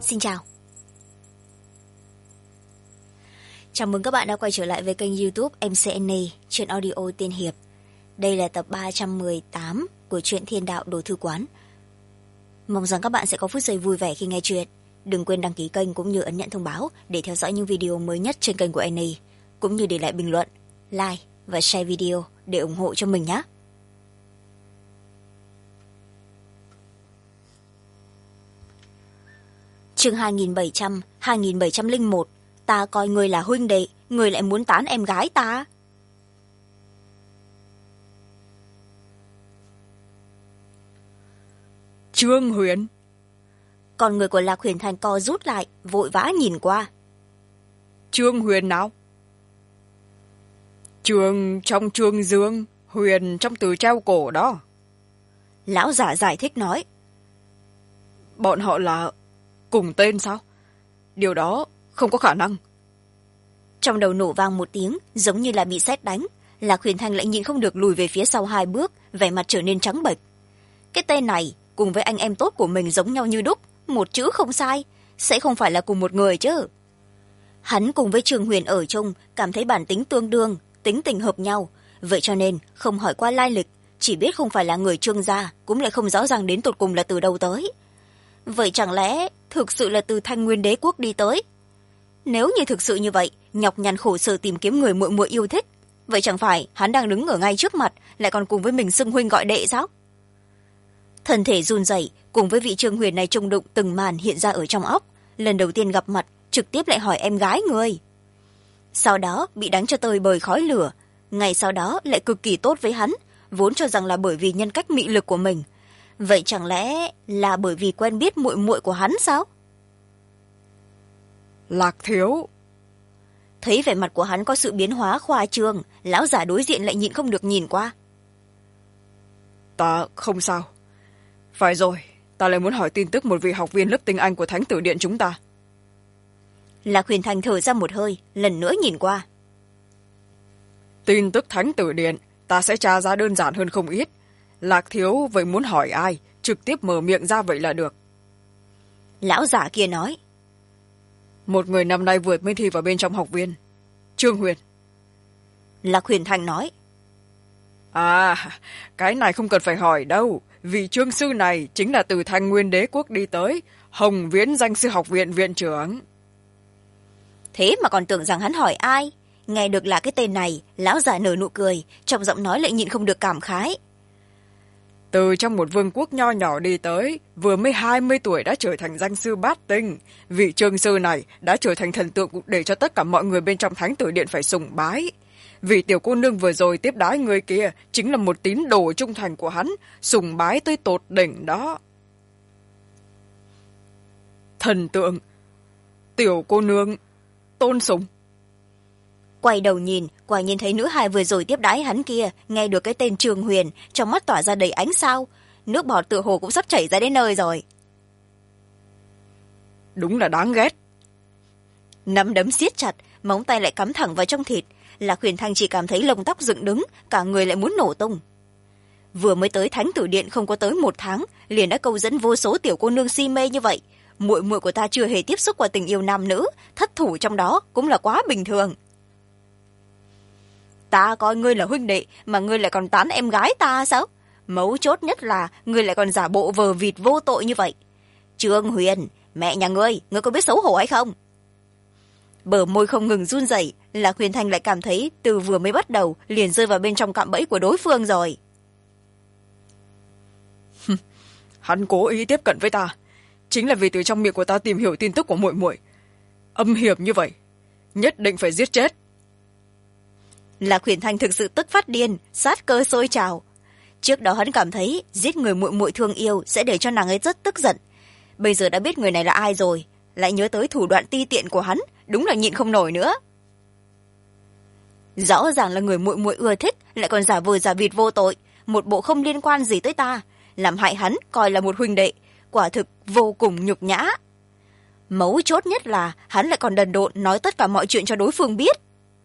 Xin chào. Chào mừng các bạn đã quay trở lại với kênh YouTube MCN truyện audio tiên hiệp. Đây là tập 318 của truyện Thiên Đạo Đồ Thư Quán. Mong rằng các bạn sẽ có phút giây vui vẻ khi nghe truyện. Đừng quên đăng ký kênh cũng như ấn nhận thông báo để theo dõi những video mới nhất trên kênh của Annie, cũng như để lại bình luận, like và share video để ủng hộ cho mình nhé. Chương 2701. Ta coi người là huynh đệ, người lại muốn tán em gái ta. Trương Huyền. Còn người của Lạc Huyền Thành co rút lại, vội vã nhìn qua. Trương Huyền nào? Trương trong Trương Dương, Huyền trong từ treo cổ đó. Lão giả giải thích nói. Bọn họ là cùng tên sao? Điều đó không có khả năng. Trong đầu nổ vang một tiếng, giống như là bị sét đánh. Lạc Huyền Thành lại nhìn không được lùi về phía sau 2 bước, vẻ mặt trở nên trắng bệch. Cái tên này cùng với anh em tốt của mình giống nhau như đúc, một chữ không sai, sẽ không phải là cùng một người chứ. Hắn cùng với Trương Huyền ở chung, cảm thấy bản tính tương đương, tính tình hợp nhau, vậy cho nên không hỏi qua lai lịch, chỉ biết không phải là người Trương gia, cũng lại không rõ ràng đến tột cùng là từ đâu tới. Vậy chẳng lẽ thực sự là từ Thanh Nguyên Đế quốc đi tới? Nếu như thực sự như vậy, nhọc nhằn khổ sở tìm kiếm người muội muội yêu thích, vậy chẳng phải hắn đang đứng ở ngay trước mặt, lại còn cùng với mình xưng huynh gọi đệ sao? Thân thể run rẩy, cùng với vị Trương Huyền này trung đụng từng màn hiện ra ở trong óc. Lần đầu tiên gặp mặt, trực tiếp lại hỏi em gái người. Sau đó bị đánh cho tơi bời khói lửa, ngày sau đó lại cực kỳ tốt với hắn, vốn cho rằng là bởi vì nhân cách mị lực của mình. Vậy chẳng lẽ là bởi vì quen biết muội muội của hắn sao? Lạc thiếu. Thấy vẻ mặt của hắn có sự biến hóa khoa trương, lão giả đối diện lại nhịn không được nhìn qua. Ta không sao. Phải rồi, ta lại muốn hỏi tin tức một vị học viên lớp tiếng Anh của Thánh Tử Điện chúng ta. Lạc Huyền Thành thở ra một hơi, lần nữa nhìn qua. Tin tức Thánh Tử Điện ta sẽ tra ra đơn giản hơn không ít. Lạc thiếu vậy muốn hỏi ai, trực tiếp mở miệng ra vậy là được. Lão giả kia nói. Một người năm nay vừa mới thi vào bên trong học viên, Trương Huyền. Lạc Huyền Thành nói. À, cái này không cần phải hỏi đâu. Vị Trương sư này chính là từ Thanh Nguyên Đế quốc đi tới, Hồng Viễn Danh sư học viện viện trưởng. Thế mà còn tưởng rằng hắn hỏi ai. Nghe được là cái tên này, lão giả nở nụ cười, trong giọng nói lại nhịn không được cảm khái. Từ trong một vương quốc nho nhỏ đi tới, vừa mới 20 tuổi đã trở thành danh sư bát tinh. Vị Trương sư này đã trở thành thần tượng để cho tất cả mọi người bên trong Thánh Tử Điện phải sùng bái. Vị tiểu cô nương vừa rồi tiếp đái người kia chính là một tín đồ trung thành của hắn, sùng bái tới tột đỉnh đó. Thần tượng, tiểu cô nương, tôn sùng. Quay đầu nhìn, quả nhiên thấy nữ hài vừa rồi tiếp đái hắn kia, nghe được cái tên Trương Huyền, trong mắt tỏa ra đầy ánh sao. Nước bọt tựa hồ cũng sắp chảy ra đến nơi rồi. Đúng là đáng ghét. Nắm đấm siết chặt, móng tay lại cắm thẳng vào trong thịt. Lạc Huyền Thanh chỉ cảm thấy lông tóc dựng đứng, cả người lại muốn nổ tung. Vừa mới tới Thánh Tử Điện không có tới 1 tháng, liền đã câu dẫn vô số tiểu cô nương si mê như vậy. Muội muội của ta chưa hề tiếp xúc qua tình yêu nam nữ, thất thủ trong đó cũng là quá bình thường. Ta coi ngươi là huynh đệ mà ngươi lại còn tán em gái ta sao? Mấu chốt nhất là ngươi lại còn giả bộ vờ vịt vô tội như vậy. Trương Huyền, mẹ nhà ngươi có biết xấu hổ hay không? Bờ môi không ngừng run rẩy, Lạc Huyền Thành lại cảm thấy từ vừa mới bắt đầu liền rơi vào bên trong cạm bẫy của đối phương rồi. Hắn cố ý tiếp cận với ta, chính là vì từ trong miệng của ta tìm hiểu tin tức của muội muội. Âm hiểm như vậy, nhất định phải giết chết. Lạc Huyền Thành thực sự tức phát điên, sát cơ sôi trào. Trước đó hắn cảm thấy giết người muội muội thương yêu sẽ để cho nàng ấy rất tức giận. Bây giờ đã biết người này là ai rồi, lại nhớ tới thủ đoạn ti tiện của hắn, đúng là nhịn không nổi nữa. Rõ ràng là người muội muội ưa thích, lại còn giả vờ giả vịt vô tội, một bộ không liên quan gì tới ta, làm hại hắn coi là một huynh đệ, quả thực vô cùng nhục nhã. Mấu chốt nhất là hắn lại còn đần độn nói tất cả mọi chuyện cho đối phương biết.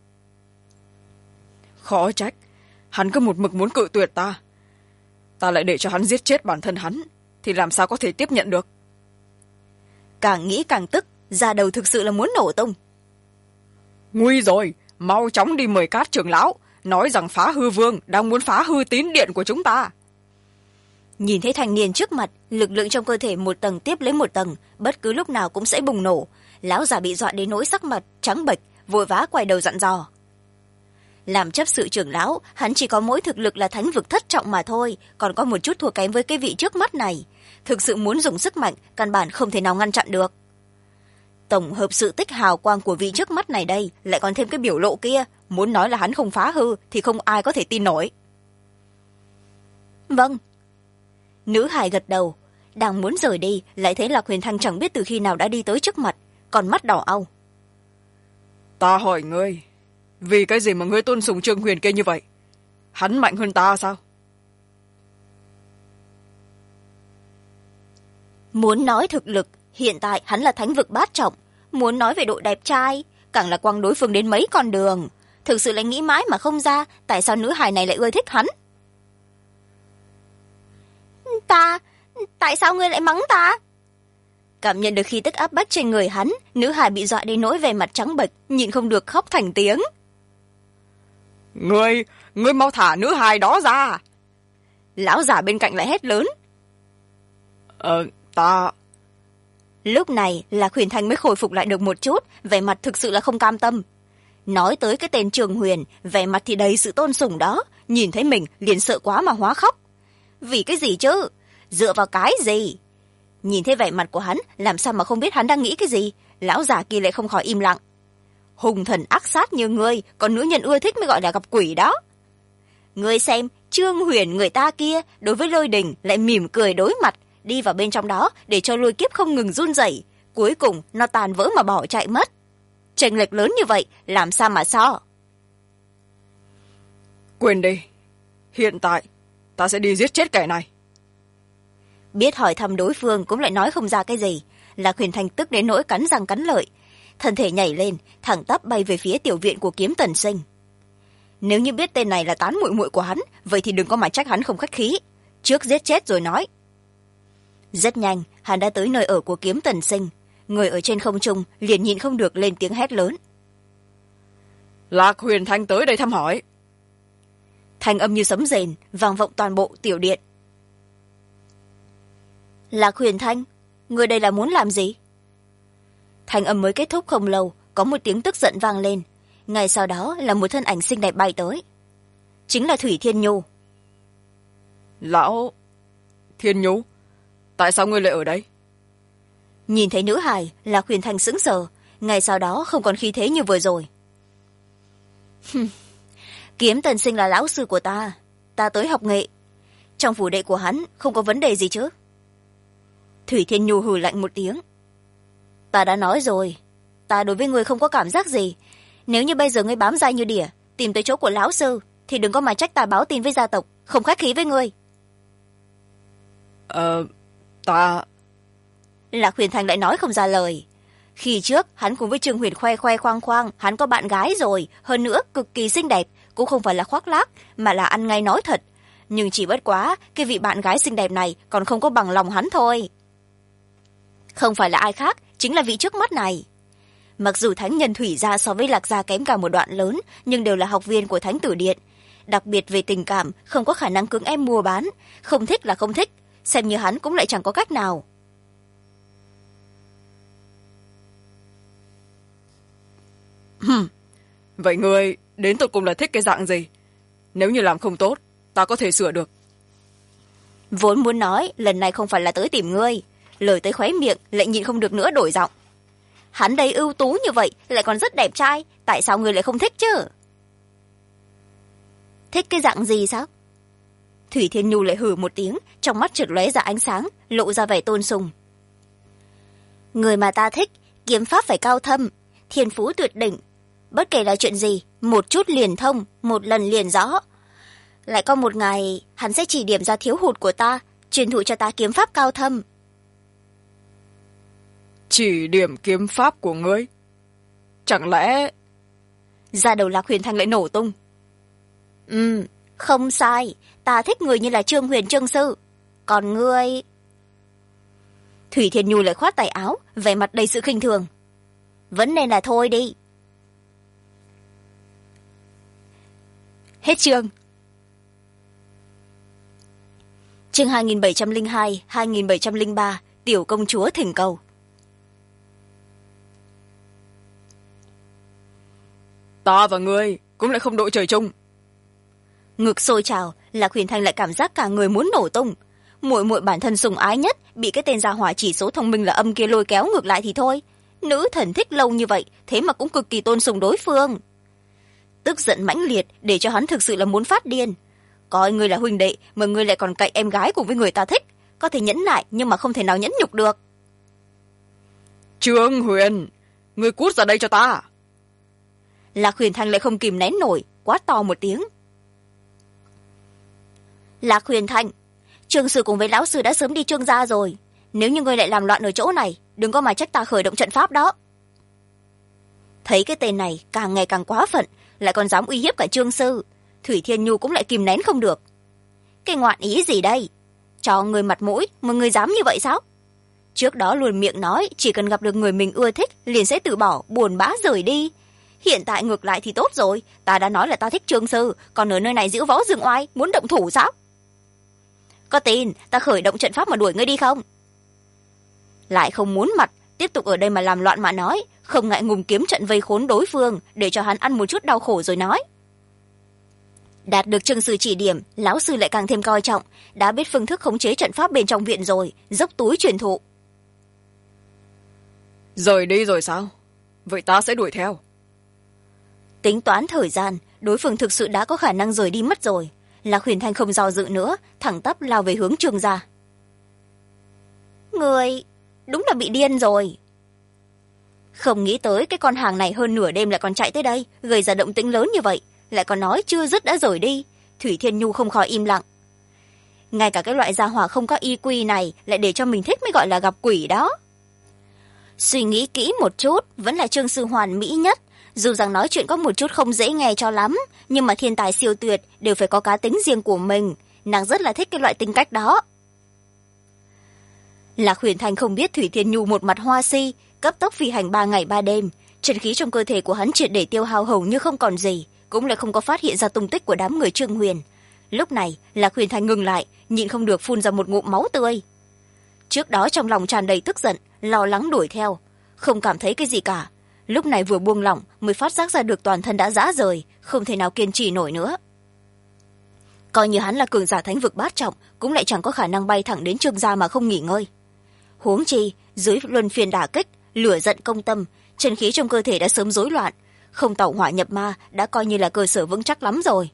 Khó trách, hắn cứ một mực muốn cự tuyệt ta. Ta lại để cho hắn giết chết bản thân hắn, thì làm sao có thể tiếp nhận được. càng nghĩ càng tức, da đầu thực sự là muốn nổ tung. Nguy rồi, mau chóng đi mời Cát trưởng lão, nói rằng Phá Hư Vương đang muốn phá hư tín điện của chúng ta. Nhìn thấy thanh niên trước mặt, lực lượng trong cơ thể một tầng tiếp lấy một tầng, bất cứ lúc nào cũng sẽ bùng nổ. Lão già bị dọa đến nỗi sắc mặt trắng bệch, vội vã quay đầu dặn dò. Làm chấp sự trưởng lão, hắn chỉ có mỗi thực lực là thánh vực thất trọng mà thôi, còn có một chút thua kém với cái vị trước mắt này. Thực sự muốn dùng sức mạnh, căn bản không thể nào ngăn chặn được. Tổng hợp sự tích hào quang của vị trước mắt này đây, lại còn thêm cái biểu lộ kia, muốn nói là hắn không phá hư thì không ai có thể tin nổi. Vâng. Nữ hài gật đầu, đang muốn rời đi, lại thấy Lạc Huyền Thanh chẳng biết từ khi nào đã đi tới trước mặt, còn mắt đỏ au. Ta hỏi ngươi, vì cái gì mà ngươi tôn sùng Trương Huyền kia như vậy? Hắn mạnh hơn ta sao? Muốn nói thực lực, hiện tại hắn là thánh vực bát trọng. Muốn nói về độ đẹp trai, càng là quăng đối phương đến mấy con đường. Thực sự lại nghĩ mãi mà không ra, tại sao nữ hài này lại ưa thích hắn. Tại sao ngươi lại mắng ta? Cảm nhận được khí tức áp bách trên người hắn, nữ hài bị dọa đến nỗi về mặt trắng bệch, nhịn không được khóc thành tiếng. Ngươi mau thả nữ hài đó ra. Lão giả bên cạnh lại hét lớn. Ta... Lúc này Lạc Huyền Thanh mới khôi phục lại được một chút, vẻ mặt thực sự là không cam tâm. Nói tới cái tên Trường Huyền, vẻ mặt thì đầy sự tôn sùng đó, nhìn thấy mình liền sợ quá mà hóa khóc. Vì cái gì chứ? Dựa vào cái gì? Nhìn thấy vẻ mặt của hắn, làm sao mà không biết hắn đang nghĩ cái gì? Lão già kia lại không khỏi im lặng. Hùng thần ác sát như ngươi, còn nữ nhân ưa thích mới gọi là gặp quỷ đó. Ngươi xem, Trương Huyền người ta kia đối với Lôi Đình lại mỉm cười đối mặt, đi vào bên trong đó để cho lôi kiếp không ngừng run rẩy, cuối cùng nó tàn vỡ mà bỏ chạy mất. Chênh lệch lớn như vậy, làm sao mà so? Quên đi, hiện tại ta sẽ đi giết chết kẻ này. Biết hỏi thăm đối phương cũng lại nói không ra cái gì, Lạc Huyền Thanh tức đến nỗi cắn răng cắn lợi, thân thể nhảy lên, thẳng tắp bay về phía tiểu viện của Kiếm Tần Sinh. Nếu như biết tên này là tán muội muội của hắn, vậy thì đừng có mà trách hắn không khách khí, trước giết chết rồi nói. Rất nhanh, hắn đã tới nơi ở của Kiếm Tần Sinh, người ở trên không trung liền nhịn không được lên tiếng hét lớn. Lạc Huyền Thanh tới đây thăm hỏi. Thanh âm như sấm rền vang vọng toàn bộ tiểu điện. Lạc Huyền Thanh, người đây là muốn làm gì? Thanh âm mới kết thúc không lâu, có một tiếng tức giận vang lên, ngay sau đó là một thân ảnh xinh đẹp bay tới, chính là Thủy Thiên Nhu. Lão Thiên Nhu, tại sao ngươi lại ở đây? Nhìn thấy nữ hài, Lạc Huyền Thanh sững sờ, ngay sau đó không còn khí thế như vừa rồi. Kiếm Tần Sinh là lão sư của ta, ta tới học nghệ, trong phủ đệ của hắn không có vấn đề gì chứ? Thủy Thiên Nhu hừ lạnh một tiếng. Ta đã nói rồi, ta đối với ngươi không có cảm giác gì. Nếu như bây giờ ngươi bám dai như đỉa, tìm tới chỗ của lão sư, thì đừng có mà trách ta báo tin với gia tộc, không khách khí với ngươi. Ta... Lạc Huyền Thành lại nói không ra lời. Khi trước, hắn cùng với Trương Huyền khoe khoang khoang, hắn có bạn gái rồi, hơn nữa cực kỳ xinh đẹp, cũng không phải là khoác lác, mà là ăn ngay nói thật. Nhưng chỉ bất quá, cái vị bạn gái xinh đẹp này còn không có bằng lòng hắn thôi. Không phải là ai khác, chính là vị trước mắt này. Mặc dù Thánh Nhân Thủy gia so với Lạc gia kém cả một đoạn lớn, nhưng đều là học viên của Thánh Tử Điện. Đặc biệt về tình cảm, không có khả năng cưỡng ép mua bán, không thích là không thích, xem như hắn cũng lại chẳng có cách nào. Vậy ngươi đến tột cùng là thích cái dạng gì? Nếu như làm không tốt, ta có thể sửa được. Vốn muốn nói lần này không phải là tới tìm ngươi, lời tới khóe miệng lại nhịn không được nữa đổi giọng. Hắn đây ưu tú như vậy, lại còn rất đẹp trai, tại sao ngươi lại không thích chứ? Thích cái dạng gì sao? Thủy Thiên Nhu lại hừ một tiếng, trong mắt chợt lóe ra ánh sáng, lộ ra vẻ tôn sùng. Người mà ta thích, kiếm pháp phải cao thâm, thiên phú tuyệt đỉnh, bất kể là chuyện gì, một chút liền thông, một lần liền rõ. Lại có một ngày, hắn sẽ chỉ điểm ra thiếu hụt của ta, truyền thụ cho ta kiếm pháp cao thâm. Chỉ điểm kiếm pháp của ngươi? Chẳng lẽ... Da đầu Lạc Huyền Thanh lại nổ tung. Không sai, ta thích người như là Trương Huyền Trương sư. Còn ngươi... Thủy Thiên Nhu lại khoát tay áo, vẻ mặt đầy sự khinh thường. Vẫn nên là thôi đi. Hết chương. Chương 2702, 2703, Tiểu công chúa thỉnh cầu. Ta và ngươi cũng lại không đội trời chung. Ngực sôi trào, Lạc Huyền Thanh lại cảm giác cả người muốn nổ tung. Muội muội bản thân sủng ái nhất bị cái tên gia hỏa chỉ số thông minh là âm kia lôi kéo ngược lại thì thôi. Nữ thần thích lâu như vậy, thế mà cũng cực kỳ tôn sùng đối phương. Tức giận mãnh liệt để cho hắn thực sự là muốn phát điên. Coi ngươi là huynh đệ mà ngươi lại còn cậy em gái cùng với người ta thích, có thể nhẫn nại nhưng mà không thể nào nhẫn nhục được. Trương Huyền, ngươi cút ra đây cho ta. Lạc Huyền Thanh lại không kìm nén nổi, quát to một tiếng. Lạc Huyền Thanh, Trương sư cùng với lão sư đã sớm đi Trương gia rồi, nếu như ngươi lại làm loạn ở chỗ này, đừng có mà trách ta khởi động trận pháp đó. Thấy cái tên này càng ngày càng quá phận, lại còn dám uy hiếp cả Trương sư, Thủy Thiên Nhu cũng lại kìm nén không được. Cái ngoạn ý gì đây? Cho người mặt mũi mà người dám như vậy sao? Trước đó luôn miệng nói chỉ cần gặp được người mình ưa thích liền sẽ từ bỏ, buồn bã rời đi. Hiện tại ngược lại thì tốt rồi, ta đã nói là ta thích Trương sư, còn ở nơi này giễu võ dương oai, muốn động thủ sao? Có tin ta khởi động trận pháp mà đuổi ngươi đi không? Lại không muốn mặt, tiếp tục ở đây mà làm loạn mà nói, không ngại ngùng kiếm trận vây khốn đối phương để cho hắn ăn một chút đau khổ rồi nói. Đạt được Trương sư chỉ điểm, lão sư lại càng thêm coi trọng, đã biết phương thức khống chế trận pháp bên trong viện rồi, dốc túi truyền thụ. Rời đi rồi sao? Vậy ta sẽ đuổi theo. Tính toán thời gian, đối phương thực sự đã có khả năng rời đi mất rồi. Lạc Huyền Thanh không do dự nữa, thẳng tắp lao về hướng Trương gia. Người đúng là bị điên rồi. Không nghĩ tới cái con hàng này hơn nửa đêm lại còn chạy tới đây, gây ra động tĩnh lớn như vậy, lại còn nói chưa dứt đã rời đi. Thủy Thiên Nhu không khỏi im lặng. Ngay cả cái loại gia hỏa không có y quy này lại để cho mình thích mới gọi là gặp quỷ đó. Suy nghĩ kỹ một chút, vẫn là Trương sư hoàn mỹ nhất. Dù rằng nói chuyện có một chút không dễ nghe cho lắm, nhưng mà thiên tài siêu tuyệt đều phải có cá tính riêng của mình. Nàng rất là thích cái loại tính cách đó. Lạc Huyền Thanh không biết Thủy Thiên Nhu một mặt hoa si, cấp tốc phi hành 3 ngày 3 đêm. Chân khí trong cơ thể của hắn triệt để tiêu hao hầu như không còn gì, cũng lại không có phát hiện ra tung tích của đám người Trương Huyền. Lúc này, Lạc Huyền Thanh ngừng lại, nhịn không được phun ra một ngụm máu tươi. Trước đó trong lòng tràn đầy tức giận, lo lắng đuổi theo, không cảm thấy cái gì cả. Lúc này vừa buông lỏng mới phát giác ra được toàn thân đã rã rời, không thể nào kiên trì nổi nữa. Coi như hắn là cường giả thánh vực bát trọng, cũng lại chẳng có khả năng bay thẳng đến Trương gia mà không nghỉ ngơi. Huống chi, dưới luân phiên đả kích, lửa giận công tâm, chân khí trong cơ thể đã sớm rối loạn, không tẩu hỏa nhập ma đã coi như là cơ sở vững chắc lắm rồi.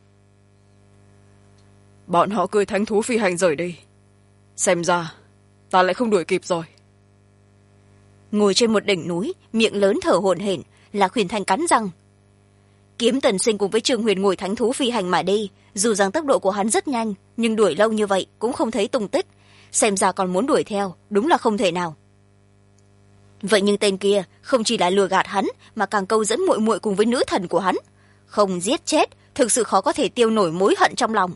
Bọn họ cưỡi thánh thú phi hành rời đi. Xem ra, ta lại không đuổi kịp rồi. Ngồi trên một đỉnh núi, miệng lớn thở hổn hển, Lạc Huyền Thanh cắn răng. Kiếm Tần Sinh cùng với Trương Huyền ngồi thánh thú phi hành mà đi, dù rằng tốc độ của hắn rất nhanh, nhưng đuổi lâu như vậy cũng không thấy tung tích, xem ra còn muốn đuổi theo, đúng là không thể nào. Vậy nhưng tên kia không chỉ là lừa gạt hắn, mà càng câu dẫn muội muội cùng với nữ thần của hắn, không giết chết, thực sự khó có thể tiêu nổi mối hận trong lòng.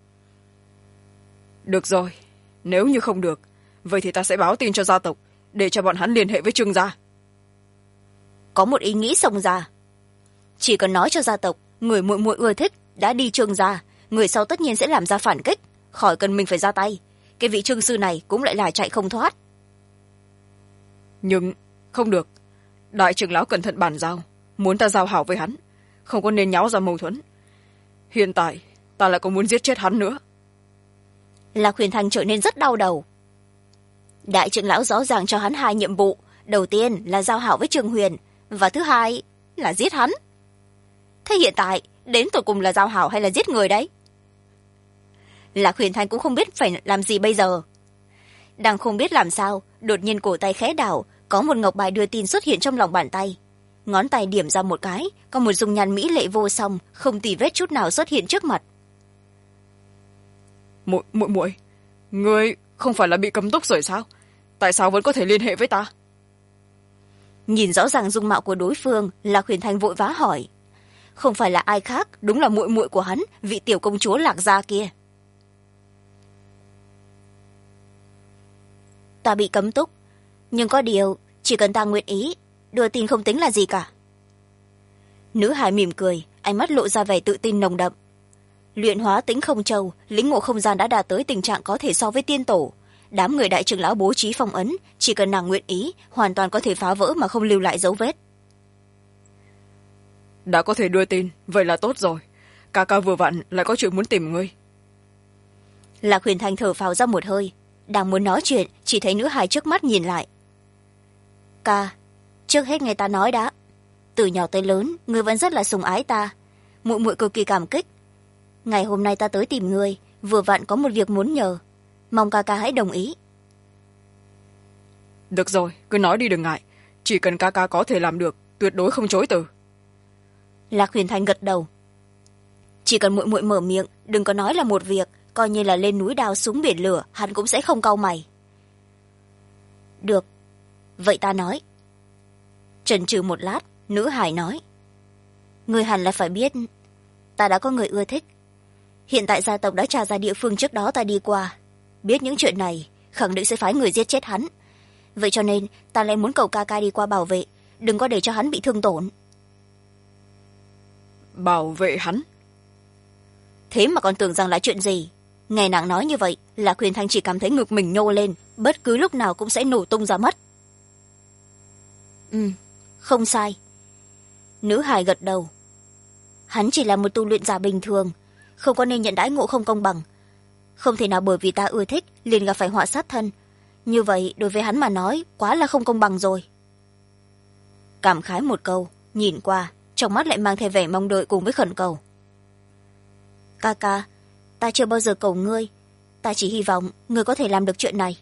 Được rồi, nếu như không được, vậy thì ta sẽ báo tin cho gia tộc, để cho bọn hắn liên hệ với Trương gia. Có một ý nghĩ xông ra. Chỉ cần nói cho gia tộc, người muội muội ưa thích đã đi Trương gia, người sau tất nhiên sẽ làm ra phản kích, khỏi cần mình phải ra tay. Cái vị Trương sư này cũng lại là chạy không thoát. Nhưng không được, đại trưởng lão cẩn thận bàn giao, muốn ta giao hảo với hắn, không có nên nháo ra mâu thuẫn. Hiện tại ta lại còn muốn giết chết hắn nữa. Lạc Huyền Thanh trở nên rất đau đầu. Đại trưởng lão rõ ràng cho hắn 2 nhiệm vụ, đầu tiên là giao hảo với Trương Huyền, và thứ hai là giết hắn. Thế hiện tại đến tột cùng là giao hảo hay là giết người đấy? Lạc Huyền Thanh cũng không biết phải làm gì bây giờ. Đang không biết làm sao, đột nhiên cổ tay khẽ đảo, có một ngọc bài đưa tin xuất hiện trong lòng bàn tay. Ngón tay điểm ra một cái, có một dung nhan mỹ lệ vô song, không tì vết chút nào xuất hiện trước mặt. Muội, ngươi không phải là bị cấm túc rồi sao? Tại sao vẫn có thể liên hệ với ta? Nhìn rõ ràng dung mạo của đối phương, Lạc Huyền Thanh vội vã hỏi. Không phải là ai khác, đúng là muội muội của hắn, vị tiểu công chúa Lạc gia kia. ta bị cấm túc, nhưng có điều chỉ cần ta nguyện ý, đưa tin không tính là gì cả. Nữ hải mỉm cười, ánh mắt lộ ra vẻ tự tin nồng đậm. Luyện hóa tính không châu, lĩnh ngộ không gian đã đạt tới tình trạng có thể so với tiên tổ. Đám người đại trưởng lão bố trí phong ấn, chỉ cần nàng nguyện ý, hoàn toàn có thể phá vỡ mà không lưu lại dấu vết. Đã có thể đưa tin, vậy là tốt rồi. Ca ca vừa vặn lại có chuyện muốn tìm ngươi. Lạc Huyền Thanh thở phào ra một hơi, đang muốn nói chuyện, chỉ thấy nữ hài trước mắt nhìn lại. Ca, trước hết nghe ta nói đã. Từ nhỏ tới lớn, ngươi vẫn rất là sủng ái ta. Muội muội cực kỳ cảm kích. Ngày hôm nay ta tới tìm ngươi, vừa vặn có một việc muốn nhờ. Mong ca ca hãy đồng ý. Được rồi, cứ nói đi đừng ngại. Chỉ cần ca ca có thể làm được, tuyệt đối không chối từ. Lạc Huyền Thanh gật đầu. Chỉ cần muội muội mở miệng, đừng có nói là một việc, coi như là lên núi đao xuống biển lửa, hắn cũng sẽ không cau mày. Được, vậy ta nói. Chần chừ một lát, nữ hải nói. Ngươi hẳn là phải biết, ta đã có người ưa thích. Hiện tại gia tộc đã tra ra địa phương trước đó ta đi qua. Biết những chuyện này, khẳng định sẽ phái người giết chết hắn. Vậy cho nên, ta lại muốn cầu ca ca đi qua bảo vệ, đừng có để cho hắn bị thương tổn. Bảo vệ hắn? Thế mà còn tưởng rằng là chuyện gì? Nghe nàng nói như vậy, là Huyền Thanh chỉ cảm thấy ngực mình nhô lên, bất cứ lúc nào cũng sẽ nổ tung ra mất. Không sai. Nữ hài gật đầu. Hắn chỉ là một tu luyện giả bình thường, không có nên nhận đãi ngộ không công bằng. Không thể nào bởi vì ta ưa thích liền gặp phải họa sát thân. Như vậy đối với hắn mà nói quá là không công bằng rồi. Cảm khái một câu, nhìn qua, trong mắt lại mang theo vẻ mong đợi cùng với khẩn cầu. Ca ca, ta chưa bao giờ cầu ngươi, ta chỉ hy vọng ngươi có thể làm được chuyện này.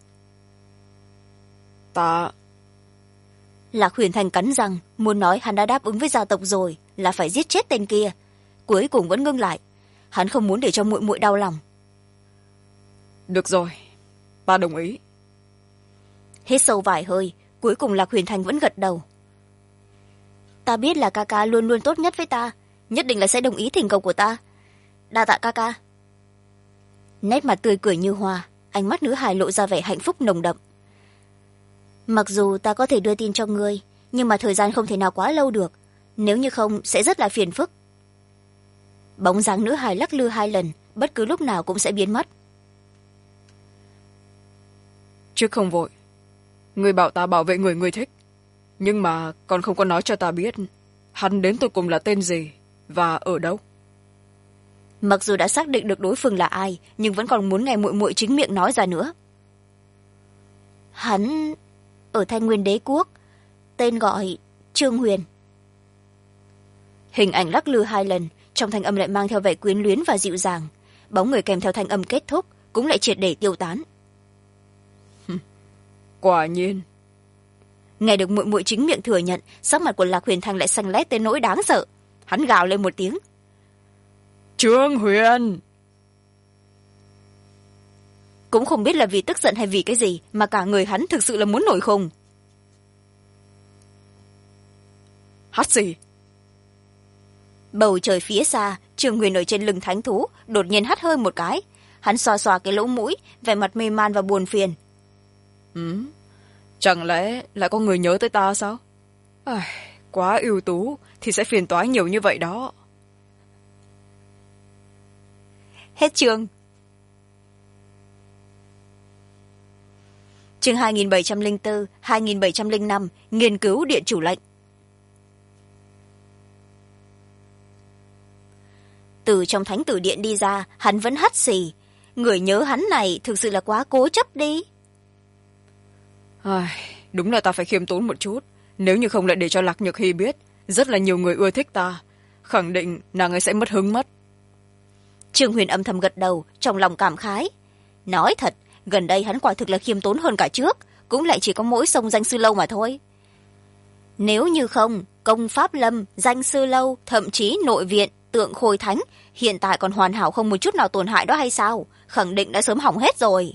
Ta... Lạc Huyền Thành cắn răng, muốn nói hắn đã đáp ứng với gia tộc rồi, là phải giết chết tên kia. Cuối cùng vẫn ngưng lại, hắn không muốn để cho muội muội đau lòng. Được rồi, ta đồng ý. Hít sâu vài hơi, cuối cùng Lạc Huyền Thành vẫn gật đầu. Ta biết là ca ca luôn luôn tốt nhất với ta, nhất định là sẽ đồng ý thỉnh cầu của ta. Đa tạ ca ca. Nét mặt tươi cười như hoa, ánh mắt nữ hài lộ ra vẻ hạnh phúc nồng đậm. Mặc dù ta có thể đưa tin cho ngươi, nhưng mà thời gian không thể nào quá lâu được, nếu như không sẽ rất là phiền phức. Bóng dáng nữ hài lắc lư 2 lần, bất cứ lúc nào cũng sẽ biến mất. Trước không vội, ngươi bảo ta bảo vệ người ngươi thích, nhưng mà còn không có nói cho ta biết hắn đến tột cùng là tên gì và ở đâu. Mặc dù đã xác định được đối phương là ai, nhưng vẫn còn muốn nghe muội muội chính miệng nói ra nữa. Hắn ở Thanh Nguyên Đế Quốc, tên gọi Trương Huyền. Hình ảnh lắc lư 2 lần, trong thanh âm lại mang theo vẻ quyến luyến và dịu dàng. Bóng người kèm theo thanh âm kết thúc cũng lại triệt để tiêu tán. Quả nhiên. Nghe được muội muội chính miệng thừa nhận, sắc mặt của Lạc Huyền Thanh lại xanh lét tới nỗi đáng sợ. Hắn gào lên một tiếng. Trương Huyền! Cũng không biết là vì tức giận hay vì cái gì mà cả người hắn thực sự là muốn nổi khùng. Hắt gì? Bầu trời phía xa, Trương Huyền ở trên lưng thánh thú đột nhiên hắt hơi một cái. Hắn xoa xoa cái lỗ mũi, vẻ mặt mê man và buồn phiền. Chẳng lẽ lại có người nhớ tới ta sao? Quá ưu tú thì sẽ phiền toái nhiều như vậy đó. Hết chương. Chương 2704, 2705, nghiên cứu điện chủ lệnh. Từ trong thánh tử điện đi ra, hắn vẫn hắt xì. Người nhớ hắn này thực sự là quá cố chấp đi. Đúng là ta phải khiêm tốn một chút. Nếu như không lại để cho Lạc Nhược Hy biết, rất là nhiều người ưa thích ta. Khẳng định nàng ấy sẽ mất hứng mất. Trương Huyền âm thầm gật đầu, trong lòng cảm khái. Nói thật, gần đây hắn quả thực là khiêm tốn hơn cả trước, cũng lại chỉ có mỗi sông Danh Sư Lâu mà thôi. Nếu như không, Công Pháp Lâm, Danh Sư Lâu, thậm chí nội viện, Tượng Khôi Thánh, hiện tại còn hoàn hảo không một chút nào tổn hại đó hay sao? Khẳng định đã sớm hỏng hết rồi.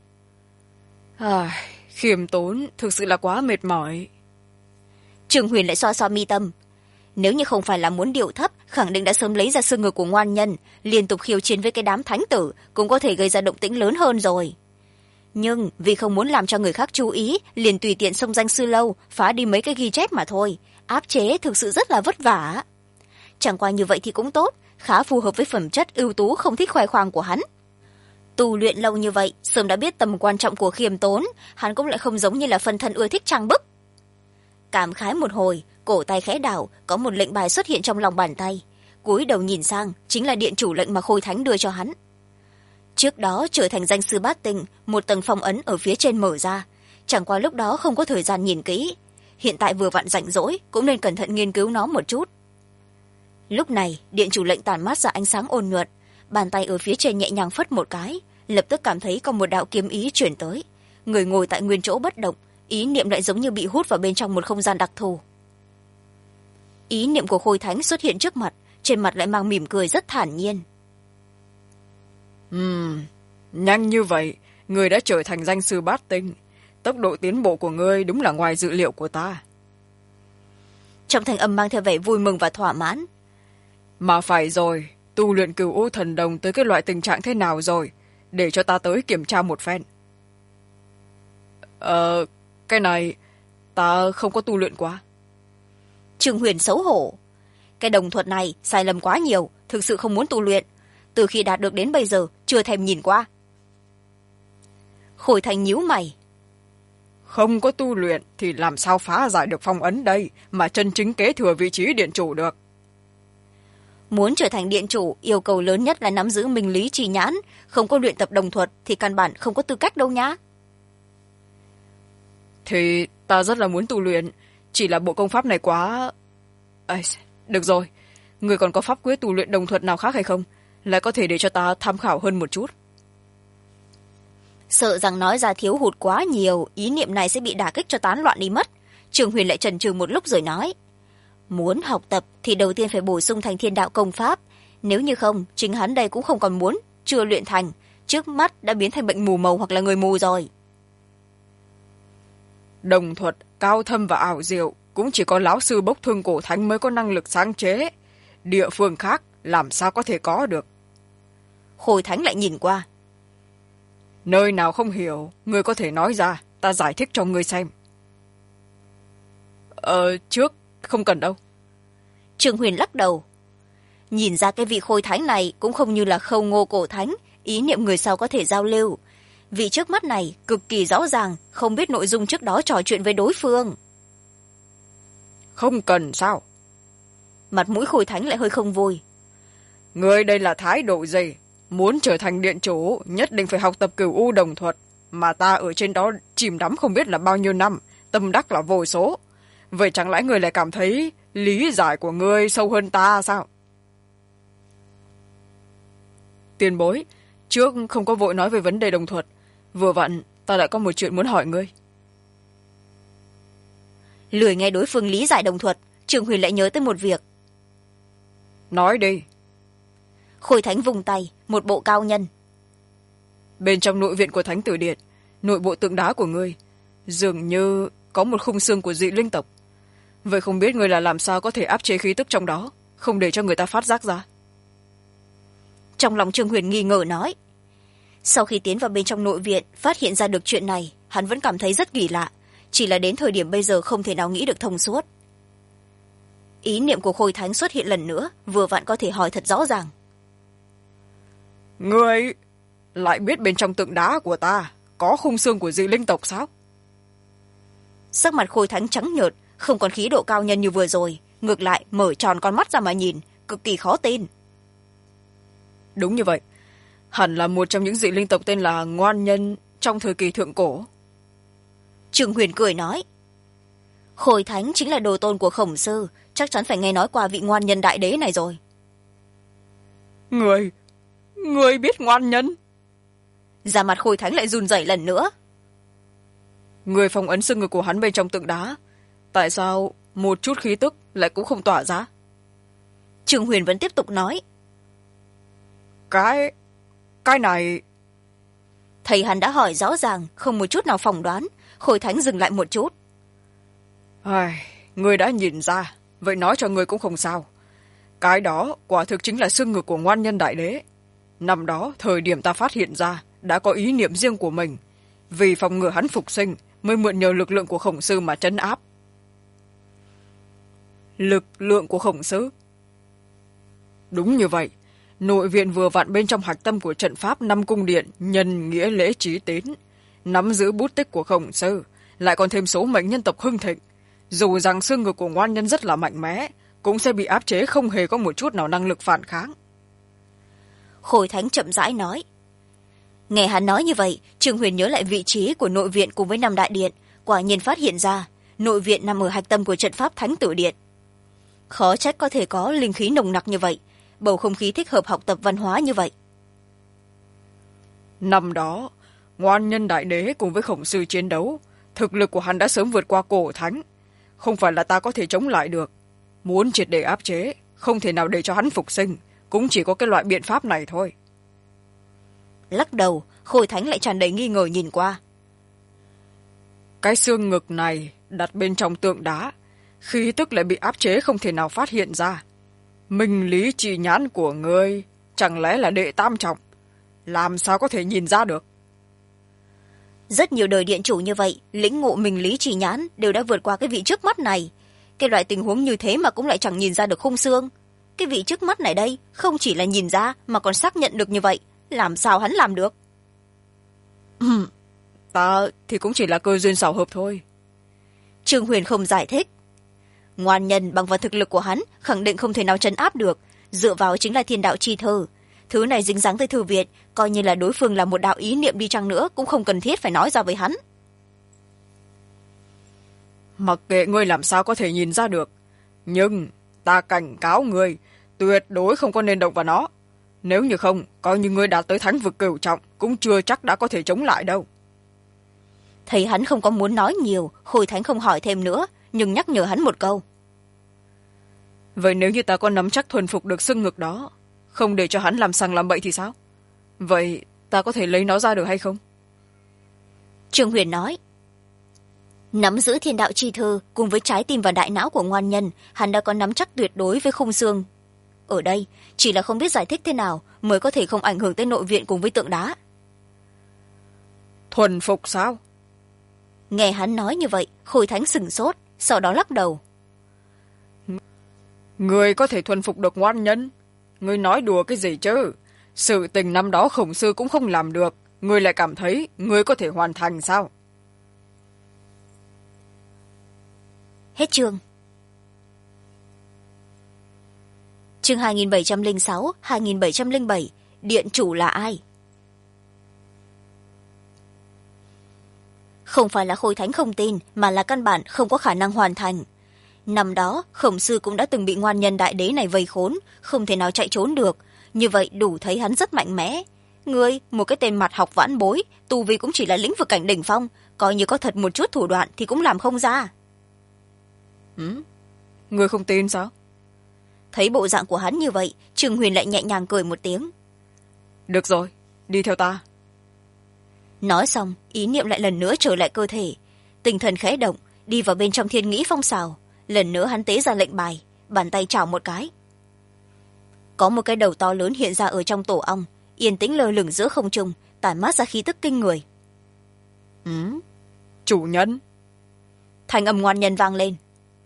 Khiêm tốn thực sự là quá mệt mỏi. Trương Huyền lại xoa xoa mi tâm. Nếu như không phải là muốn điệu thấp, khẳng định đã sớm lấy ra xương ngực của ngoan nhân, liên tục khiêu chiến với cái đám thánh tử, cũng có thể gây ra động tĩnh lớn hơn rồi. nhưng vì không muốn làm cho người khác chú ý liền tùy tiện xông danh sư lâu phá đi mấy cái ghi chép mà thôi. Áp chế thực sự rất là vất vả. Chẳng qua như vậy thì cũng tốt, khá phù hợp với phẩm chất ưu tú không thích khoe khoang của hắn. Tu luyện lâu như vậy sớm đã biết tầm quan trọng của khiêm tốn, hắn cũng lại không giống như là phân thân ưa thích trang bức. Cảm khái một hồi, cổ tay khẽ đảo, có một lệnh bài xuất hiện trong lòng bàn tay. Cúi đầu nhìn sang, chính là điện chủ lệnh mà Khôi Thánh đưa cho hắn. Trước đó trở thành danh sư bát tinh, một tầng phong ấn ở phía trên mở ra, chẳng qua lúc đó không có thời gian nhìn kỹ. Hiện tại vừa vặn rảnh rỗi, cũng nên cẩn thận nghiên cứu nó một chút. Lúc này điện chủ lệnh tản mát ra ánh sáng ôn nhuận, bàn tay ở phía trên nhẹ nhàng phất một cái, lập tức cảm thấy có một đạo kiếm ý chuyển tới. Người ngồi tại nguyên chỗ bất động, ý niệm lại giống như bị hút vào bên trong một không gian đặc thù. Ý niệm của Khôi Thánh xuất hiện trước mặt, trên mặt lại mang mỉm cười rất thản nhiên. Nhanh như vậy người đã trở thành danh sư bát tinh, tốc độ tiến bộ của ngươi đúng là ngoài dự liệu của ta. Trong thanh âm mang theo vẻ vui mừng và thỏa mãn. Mà phải rồi, tu luyện Cửu U Thần Đồng tới cái loại tình trạng thế nào rồi, để cho ta tới kiểm tra một phen. Cái này ta không có tu luyện quá. Trương Huyền xấu hổ. Cái đồng thuật này sai lầm quá nhiều, thực sự không muốn tu luyện. Từ khi đạt được đến bây giờ chưa thèm nhìn qua. Khôi Thành nhíu mày. Không có tu luyện thì làm sao phá giải được phong ấn đây mà chân chính kế thừa vị trí điện chủ được. Muốn trở thành điện chủ, yêu cầu lớn nhất là nắm giữ minh lý trì nhãn, không có luyện tập đồng thuật thì căn bản không có tư cách đâu nhá. Thì ta rất là muốn tu luyện, chỉ là bộ công pháp này quá... được rồi, người còn có pháp quyết tu luyện đồng thuật nào khác hay không? Lại có thể để cho ta tham khảo hơn một chút. Sợ rằng nói ra thiếu hụt quá nhiều, ý niệm này sẽ bị đả kích cho tán loạn đi mất. Trường Huyền lại chần chừ một lúc rồi nói. Muốn học tập thì đầu tiên phải bổ sung thành thiên đạo công pháp. Nếu như không, chính hắn đây cũng không còn muốn, chưa luyện thành. Trước mắt đã biến thành bệnh mù màu hoặc là người mù rồi. Đồng thuật, cao thâm và ảo diệu, cũng chỉ có lão sư bốc thương cổ thánh mới có năng lực sáng chế. Địa phương khác làm sao có thể có được. Khôi Thánh lại nhìn qua. Nơi nào không hiểu, ngươi có thể nói ra, ta giải thích cho ngươi xem. Trước, không cần đâu. Trương Huyền lắc đầu. Nhìn ra cái vị Khôi Thánh này cũng không như là Khâu Ngô cổ thánh, ý niệm người sau có thể giao lưu. Vị trước mắt này cực kỳ rõ ràng, không biết nội dung trước đó trò chuyện với đối phương. Không cần sao? Mặt mũi Khôi Thánh lại hơi không vui. Ngươi đây là thái độ gì? Muốn trở thành điện chủ, nhất định phải học tập Cửu U đồng thuật, mà ta ở trên đó chìm đắm không biết là bao nhiêu năm, tâm đắc là vô số. Vậy chẳng lẽ ngươi lại cảm thấy lý giải của ngươi sâu hơn ta sao? Tiền bối, trước không có vội nói về vấn đề đồng thuật, vừa vặn ta lại có một chuyện muốn hỏi ngươi. Lười nghe đối phương lý giải đồng thuật, Trường Huyền lại nhớ tới một việc. Nói đi. Khôi Thánh vùng tay, một bộ cao nhân. Bên trong nội viện của Thánh Tử Điện, nội bộ tượng đá của ngươi, dường như có một khung xương của dị linh tộc. Vậy không biết ngươi là làm sao có thể áp chế khí tức trong đó, không để cho người ta phát giác ra? Trong lòng Trương Huyền nghi ngờ nói. Sau khi tiến vào bên trong nội viện, phát hiện ra được chuyện này, hắn vẫn cảm thấy rất kỳ lạ, chỉ là đến thời điểm bây giờ không thể nào nghĩ được thông suốt. Ý niệm của Khôi Thánh xuất hiện lần nữa, vừa vặn có thể hỏi thật rõ ràng. Ngươi lại biết bên trong tượng đá của ta có khung xương của dị linh tộc sao? Sắc mặt Khôi Thánh trắng nhợt, không còn khí độ cao nhân như vừa rồi, ngược lại mở tròn con mắt ra mà nhìn, cực kỳ khó tin. Đúng như vậy, hẳn là một trong những dị linh tộc tên là Ngoan Nhân trong thời kỳ thượng cổ. Trương Huyền cười nói. Khôi Thánh chính là đồ tôn của Khổng Sư, chắc chắn phải nghe nói qua vị Ngoan Nhân đại đế này rồi. Người biết Ngoan Nhân? Da mặt Khôi Thánh lại run rẩy lần nữa. Người phong ấn xương ngực của hắn bên trong tượng đá, tại sao một chút khí tức lại cũng không tỏa ra? Trương Huyền vẫn tiếp tục nói. Cái này... Thầy hắn đã hỏi rõ ràng, không một chút nào phỏng đoán. Khôi Thánh dừng lại một chút. Người đã nhìn ra, vậy nói cho người cũng không sao. Cái đó quả thực chính là xương ngực của Ngoan Nhân đại đế. Năm đó, thời điểm ta phát hiện ra, đã có ý niệm riêng của mình. vì phòng ngừa hắn phục sinh mới mượn nhờ lực lượng của khổng sư mà trấn áp. Lực lượng của khổng sư? Đúng như vậy, nội viện vừa vặn bên trong hạch tâm của trận pháp năm cung điện nhân nghĩa lễ trí tín, nắm giữ bút tích của khổng sư, lại còn thêm số mệnh nhân tộc hưng thịnh. Dù rằng xương ngực của ngoan nhân rất là mạnh mẽ, cũng sẽ bị áp chế, không hề có một chút nào năng lực phản kháng. Khôi Thánh chậm rãi nói. Nghe hắn nói như vậy, Trương Huyền nhớ lại vị trí của nội viện cùng với năm đại điện, quả nhiên phát hiện ra nội viện nằm ở hạch tâm của trận pháp Thánh Tử Điện. Khó trách có thể có linh khí nồng nặc như vậy, bầu không khí thích hợp học tập văn hóa như vậy. Năm đó, ngoan nhân đại đế cùng với khổng sư chiến đấu, thực lực của hắn đã sớm vượt qua cổ thánh, không phải là ta có thể chống lại được. Muốn triệt để áp chế, không thể nào để cho hắn phục sinh, cũng chỉ có cái loại biện pháp này thôi. Lắc đầu, Khôi Thánh lại tràn đầy nghi ngờ nhìn qua. Cái xương ngực này đặt bên trong tượng đá, khí tức lại bị áp chế, không thể nào phát hiện ra. Minh lý trì nhãn của ngươi chẳng lẽ là đệ tam trọng, làm sao có thể nhìn ra được? Rất nhiều đời điện chủ như vậy, lĩnh ngộ minh lý trì nhãn đều đã vượt qua cái vị trước mắt này. Cái loại tình huống như thế mà cũng lại chẳng nhìn ra được khung xương. Cái vị trước mắt này đây không chỉ là nhìn ra mà còn xác nhận được như vậy, làm sao hắn làm được? Ta thì cũng chỉ là cơ duyên xảo hợp thôi. Trương Huyền không giải thích. Ngoan nhân bằng vào thực lực của hắn khẳng định không thể nào trấn áp được, dựa vào chính là thiên đạo chi thư. Thứ này dính dáng tới thư viện, coi như là đối phương là một đạo ý niệm đi chăng nữa cũng không cần thiết phải nói ra với hắn. Mặc kệ ngươi làm sao có thể nhìn ra được, nhưng ta cảnh cáo ngươi tuyệt đối không có nên động vào nó. Nếu như không, coi như ngươi đạt tới thánh vực cửu trọng cũng chưa chắc đã có thể chống lại đâu. Thấy hắn không có muốn nói nhiều, Khôi Thánh không hỏi thêm nữa, nhưng nhắc nhở hắn một câu. Vậy nếu như ta có nắm chắc thuần phục được xương ngực đó, không để cho hắn làm sằng làm bậy thì sao? Vậy ta có thể lấy nó ra được hay không? Trương Huyền nói. Nắm giữ thiên đạo chi thư cùng với trái tim và đại não của ngoan nhân, hắn đã có nắm chắc tuyệt đối với khung xương. Ở đây, chỉ là không biết giải thích thế nào mới có thể không ảnh hưởng tới nội viện cùng với tượng đá. Thuần phục sao? Nghe hắn nói như vậy, Khôi Thánh sửng sốt, sau đó lắc đầu. Người có thể thuần phục được ngoan nhân? Người nói đùa cái gì chứ? Sự tình năm đó khổng sư cũng không làm được, người lại cảm thấy người có thể hoàn thành sao? Hết chương. Chương 2706, 2707, điện chủ là ai? Không phải là Khôi Thánh không tin, mà là căn bản không có khả năng hoàn thành. Năm đó, khổng sư cũng đã từng bị ngoan nhân đại đế này vây khốn, không thể nào chạy trốn được. Như vậy đủ thấy hắn rất mạnh mẽ. Ngươi, một cái tên mặt học vãn bối, tu vi cũng chỉ là lĩnh vực cảnh đỉnh phong, coi như có thật một chút thủ đoạn thì cũng làm không ra. Ngươi không tin sao? Thấy bộ dạng của hắn như vậy, Trương Huyền lại nhẹ nhàng cười một tiếng. Được rồi, đi theo ta. Nói xong, ý niệm lại lần nữa trở lại cơ thể. Tinh thần khẽ động, đi vào bên trong thiên nghĩ phong xào. Lần nữa hắn tế ra lệnh bài, bàn tay chảo một cái. Có một cái đầu to lớn hiện ra ở trong tổ ong, yên tĩnh lơ lửng giữa không trung, tản mát ra khí tức kinh người. Chủ nhân. Thanh âm ngoan nhân vang lên.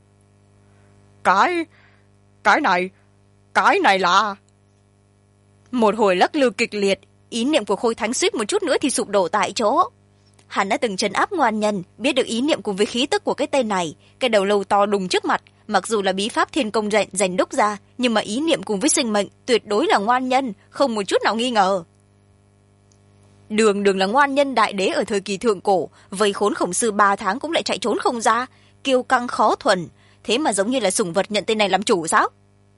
Cái này là... Một hồi lắc lư kịch liệt, ý niệm của Khôi Thánh suýt một chút nữa thì sụp đổ tại chỗ. Hắn đã từng trấn áp ngoan nhân, biết được ý niệm cùng với khí tức của cái tên này. Cái đầu lâu to đùng trước mặt, mặc dù là bí pháp thiên công rèn đúc ra, nhưng mà ý niệm cùng với sinh mệnh tuyệt đối là ngoan nhân, không một chút nào nghi ngờ. Đường là ngoan nhân đại đế ở thời kỳ thượng cổ, vây khốn khổng sư 3 tháng cũng lại chạy trốn không ra, kiêu căng khó thuần, thế mà giống như là sủng vật nhận tên này làm chủ sao?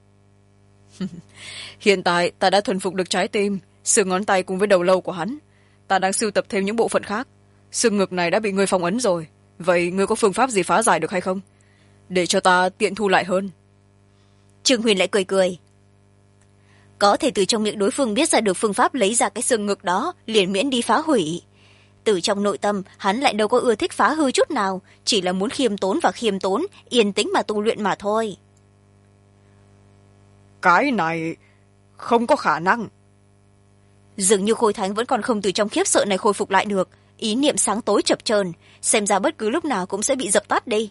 Hiện tại ta đã thuần phục được trái tim, xương ngón tay cùng với đầu lâu của hắn. Ta đang sưu tập thêm những bộ phận khác. Xương ngực này đã bị ngươi phong ấn rồi, vậy ngươi có phương pháp gì phá giải được hay không? Để cho ta tiện thu lại hơn. Trương Huyền lại cười cười. Có thể từ trong miệng đối phương biết ra được phương pháp lấy ra cái xương ngực đó, liền miễn đi phá hủy. Từ trong nội tâm, hắn lại đâu có ưa thích phá hư chút nào, chỉ là muốn khiêm tốn, yên tĩnh mà tu luyện mà thôi. Cái này không có khả năng. Dường như Khôi Thánh vẫn còn không từ trong khiếp sợ này khôi phục lại được, ý niệm sáng tối chập chờn, xem ra bất cứ lúc nào cũng sẽ bị dập tắt đi.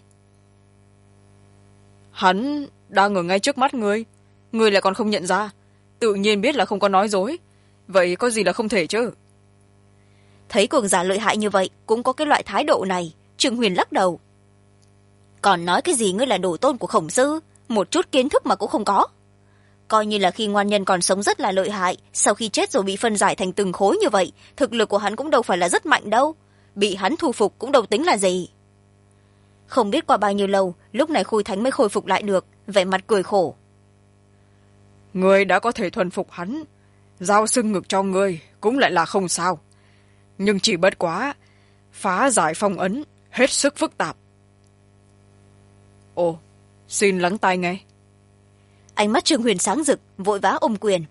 Hắn đang ở ngay trước mắt ngươi, ngươi lại còn không nhận ra, tự nhiên biết là không có nói dối, vậy có gì là không thể chứ? Thấy cường giả lợi hại như vậy cũng có cái loại thái độ này, Trương Huyền lắc đầu. Còn nói cái gì ngươi là đồ tôn của Khổng Sư, một chút kiến thức mà cũng không có. Coi như là khi ngoan nhân còn sống rất là lợi hại, sau khi chết rồi bị phân giải thành từng khối như vậy, thực lực của hắn cũng đâu phải là rất mạnh đâu, bị hắn thu phục cũng đâu tính là gì. Không biết qua bao nhiêu lâu, lúc này Khôi Thánh mới khôi phục lại được, vẻ mặt cười khổ. Ngươi đã có thể thuần phục hắn, giao xưng ngực cho ngươi cũng lại là không sao, nhưng chỉ bất quá phá giải phong ấn hết sức phức tạp. Ồ, xin lắng tai nghe. Ánh mắt Trương Huyền sáng rực, vội vã ôm quyền.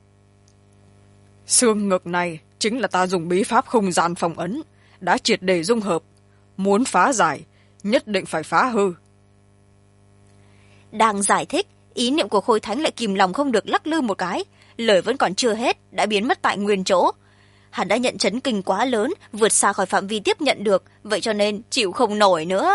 Xương ngực này chính là ta dùng bí pháp không gian phong ấn, đã triệt để dung hợp, muốn phá giải nhất định phải phá hư. Đang giải thích, ý niệm của Khôi Thánh lại kìm lòng không được lắc lư một cái, lời vẫn còn chưa hết đã biến mất tại nguyên chỗ. Hắn đã nhận chấn kinh quá lớn, vượt xa khỏi phạm vi tiếp nhận được, vậy cho nên chịu không nổi nữa.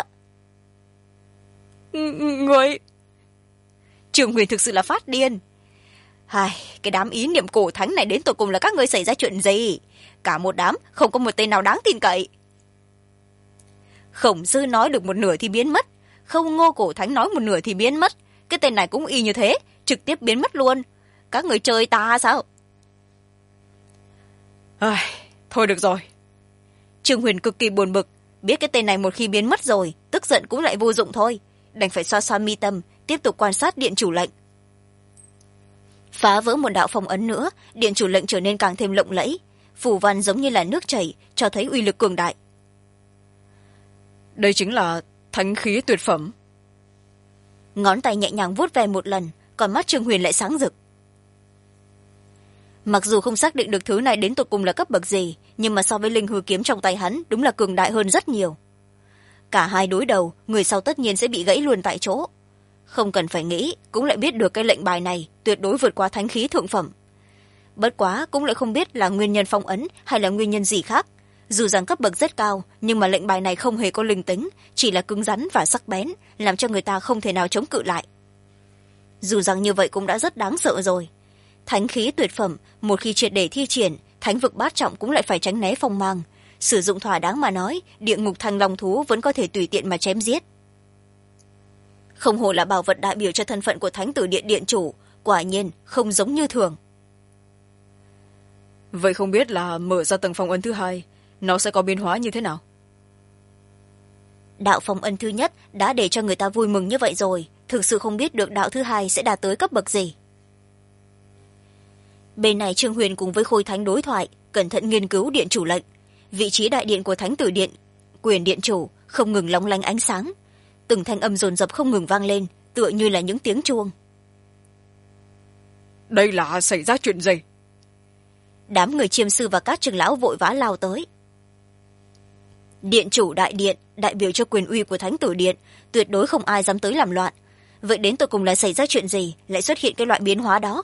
Người... Trường Huyền thực sự là phát điên. Cái đám ý niệm cổ thánh này đến tột cùng là các ngươi xảy ra chuyện gì? Cả một đám, không có một tên nào đáng tin cậy. Khổng Sư nói được một nửa thì biến mất, Không Ngô cổ thánh nói một nửa thì biến mất, cái tên này cũng y như thế, trực tiếp biến mất luôn. Các người chơi ta sao? Thôi được rồi. Trương Huyền cực kỳ buồn bực, biết cái tên này một khi biến mất rồi, tức giận cũng lại vô dụng thôi, đành phải xoa xoa mi tâm, tiếp tục quan sát điện chủ lệnh. Phá vỡ một đạo phong ấn nữa, điện chủ lệnh trở nên càng thêm lộng lẫy, phù văn giống như là nước chảy, cho thấy uy lực cường đại. Đây chính là thánh khí tuyệt phẩm. Ngón tay nhẹ nhàng vuốt về một lần, còn mắt Trương Huyền lại sáng rực. Mặc dù không xác định được thứ này đến tột cùng là cấp bậc gì, nhưng mà so với linh hư kiếm trong tay hắn đúng là cường đại hơn rất nhiều. Cả hai đối đầu, người sau tất nhiên sẽ bị gãy luôn tại chỗ. Không cần phải nghĩ, cũng lại biết được cái lệnh bài này tuyệt đối vượt qua thánh khí thượng phẩm. Bất quá cũng lại không biết là nguyên nhân phong ấn hay là nguyên nhân gì khác. Dù rằng cấp bậc rất cao, nhưng mà lệnh bài này không hề có linh tính, chỉ là cứng rắn và sắc bén, làm cho người ta không thể nào chống cự lại. Dù rằng như vậy cũng đã rất đáng sợ rồi. Thánh khí tuyệt phẩm, một khi triệt để thi triển, thánh vực bát trọng cũng lại phải tránh né phong mang. Sử dụng thỏa đáng mà nói, địa ngục thanh long thú vẫn có thể tùy tiện mà chém giết. Không hồ là bảo vật đại biểu cho thân phận của thánh tử điện điện chủ, quả nhiên không giống như thường. Vậy không biết là mở ra tầng phong ấn thứ hai, nó sẽ có biến hóa như thế nào? Đạo phong ấn thứ nhất đã để cho người ta vui mừng như vậy rồi, thực sự không biết được đạo thứ hai sẽ đạt tới cấp bậc gì. Bên này Trương Huyền cùng với Khôi Thánh đối thoại, cẩn thận nghiên cứu điện chủ lệnh. Vị trí đại điện của thánh tử điện, quyền điện chủ không ngừng long lanh ánh sáng, từng thanh âm dồn dập không ngừng vang lên, tựa như là những tiếng chuông. Đây là xảy ra chuyện gì? Đám người chiêm sư và các trưởng lão vội vã lao tới. Điện chủ đại điện đại biểu cho quyền uy của thánh tử điện, tuyệt đối không ai dám tới làm loạn. Vậy đến tận cùng là xảy ra chuyện gì lại xuất hiện cái loại biến hóa đó?